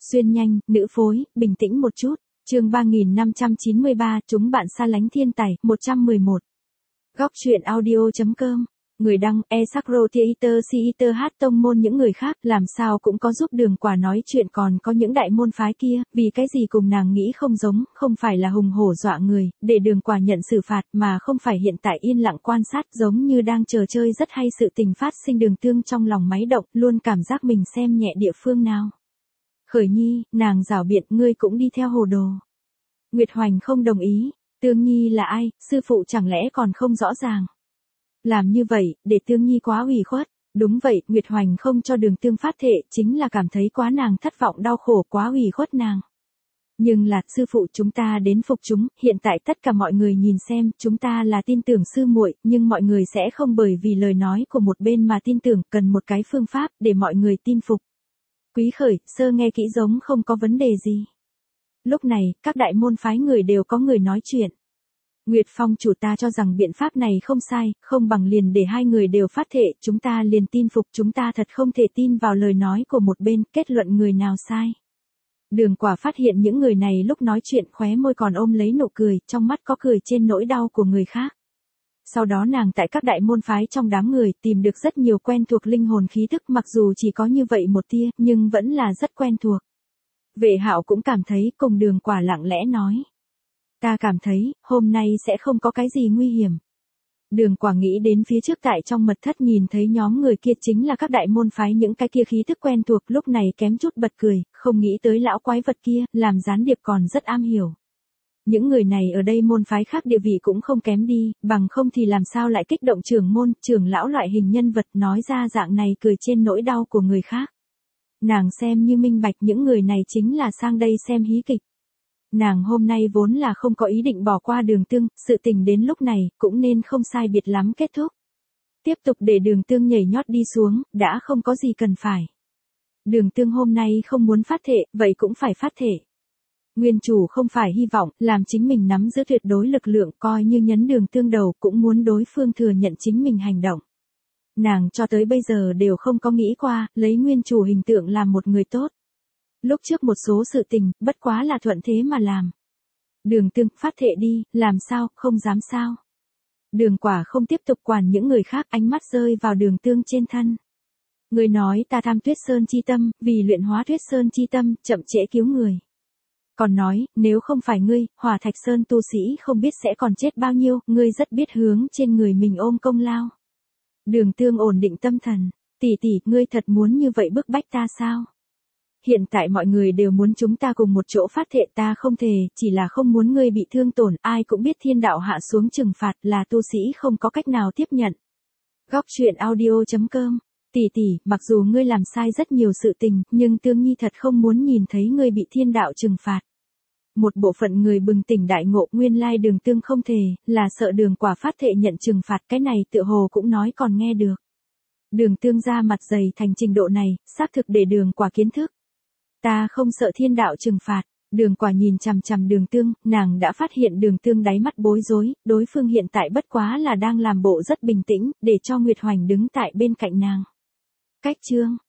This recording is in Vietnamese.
Xuyên nhanh, nữ phối, bình tĩnh một chút. Chương 3593, chúng bạn xa lánh thiên tài, 111. Góc truyện audio.com. Người đăng, Esakro Theater Theater hát tông môn những người khác, làm sao cũng có giúp Đường Quả nói chuyện, còn có những đại môn phái kia, vì cái gì cùng nàng nghĩ không giống, không phải là hùng hổ dọa người, để Đường Quả nhận xử phạt, mà không phải hiện tại yên lặng quan sát, giống như đang chờ chơi rất hay sự tình phát sinh. Đường Tương trong lòng máy động, luôn cảm giác mình xem nhẹ địa phương nào. Khởi Nhi, nàng giảo biện, ngươi cũng đi theo hồ đồ. Nguyệt Hoành không đồng ý. Tương Nhi là ai, sư phụ chẳng lẽ còn không rõ ràng. Làm như vậy, để Tương Nhi quá ủy khuất. Đúng vậy, Nguyệt Hoành không cho Đường Tương phát thệ, chính là cảm thấy quá nàng thất vọng đau khổ, quá ủy khuất nàng. Nhưng là, sư phụ, chúng ta đến phục chúng, hiện tại tất cả mọi người nhìn xem, chúng ta là tin tưởng sư muội, nhưng mọi người sẽ không bởi vì lời nói của một bên mà tin tưởng, cần một cái phương pháp, để mọi người tin phục. Quý Khởi, sơ nghe kỹ giống không có vấn đề gì. Lúc này, các đại môn phái người đều có người nói chuyện. Nguyệt Phong chủ, ta cho rằng biện pháp này không sai, không bằng liền để hai người đều phát thệ, chúng ta liền tin phục, chúng ta thật không thể tin vào lời nói của một bên, kết luận người nào sai. Đường Quả phát hiện những người này lúc nói chuyện khóe môi còn ôm lấy nụ cười, trong mắt có cười trên nỗi đau của người khác. Sau đó nàng tại các đại môn phái trong đám người tìm được rất nhiều quen thuộc linh hồn khí thức, mặc dù chỉ có như vậy một tia, nhưng vẫn là rất quen thuộc. Vệ Hạo cũng cảm thấy, cùng Đường Quả lặng lẽ nói. Ta cảm thấy, hôm nay sẽ không có cái gì nguy hiểm. Đường Quả nghĩ đến phía trước tại trong mật thất nhìn thấy nhóm người kia chính là các đại môn phái, những cái kia khí thức quen thuộc, lúc này kém chút bật cười, không nghĩ tới lão quái vật kia, làm gián điệp còn rất am hiểu. Những người này ở đây môn phái khác địa vị cũng không kém đi, bằng không thì làm sao lại kích động trưởng môn, trưởng lão loại hình nhân vật, nói ra dạng này cười trên nỗi đau của người khác. Nàng xem như minh bạch những người này chính là sang đây xem hí kịch. Nàng hôm nay vốn là không có ý định bỏ qua Đường Tương, sự tình đến lúc này, cũng nên không sai biệt lắm kết thúc. Tiếp tục để Đường Tương nhảy nhót đi xuống, đã không có gì cần phải. Đường Tương hôm nay không muốn phát thệ, vậy cũng phải phát thệ. Nguyên chủ không phải hy vọng, làm chính mình nắm giữ tuyệt đối lực lượng, coi như nhấn Đường Tương đầu, cũng muốn đối phương thừa nhận chính mình hành động. Nàng cho tới bây giờ đều không có nghĩ qua, lấy nguyên chủ hình tượng làm một người tốt. Lúc trước một số sự tình, bất quá là thuận thế mà làm. Đường Tương, phát thệ đi, làm sao, không dám sao. Đường Quả không tiếp tục quản những người khác, ánh mắt rơi vào Đường Tương trên thân. Người nói ta tham Tuyết Sơn chi tâm, vì luyện hóa Tuyết Sơn chi tâm, chậm trễ cứu người. Còn nói, nếu không phải ngươi, Hỏa Thạch Sơn tu sĩ không biết sẽ còn chết bao nhiêu, ngươi rất biết hướng trên người mình ôm công lao. Đường Tương ổn định tâm thần, tỷ tỷ, ngươi thật muốn như vậy bức bách ta sao? Hiện tại mọi người đều muốn chúng ta cùng một chỗ phát thệ, ta không thể, chỉ là không muốn ngươi bị thương tổn, ai cũng biết thiên đạo hạ xuống trừng phạt, là tu sĩ không có cách nào tiếp nhận. Góc truyện audio.com. Tỷ tỷ, mặc dù ngươi làm sai rất nhiều sự tình, nhưng Tương Nhi thật không muốn nhìn thấy ngươi bị thiên đạo trừng phạt. Một bộ phận người bừng tỉnh đại ngộ, nguyên lai Đường Tương không thể, là sợ Đường Quả phát thệ nhận trừng phạt, cái này tựa hồ cũng nói còn nghe được. Đường Tương ra mặt dày thành trình độ này, xác thực để Đường Quả kiến thức. Ta không sợ thiên đạo trừng phạt. Đường Quả nhìn chằm chằm Đường Tương, nàng đã phát hiện Đường Tương đáy mắt bối rối, đối phương hiện tại bất quá là đang làm bộ rất bình tĩnh, để cho Nguyệt Hoành đứng tại bên cạnh nàng. Cách chương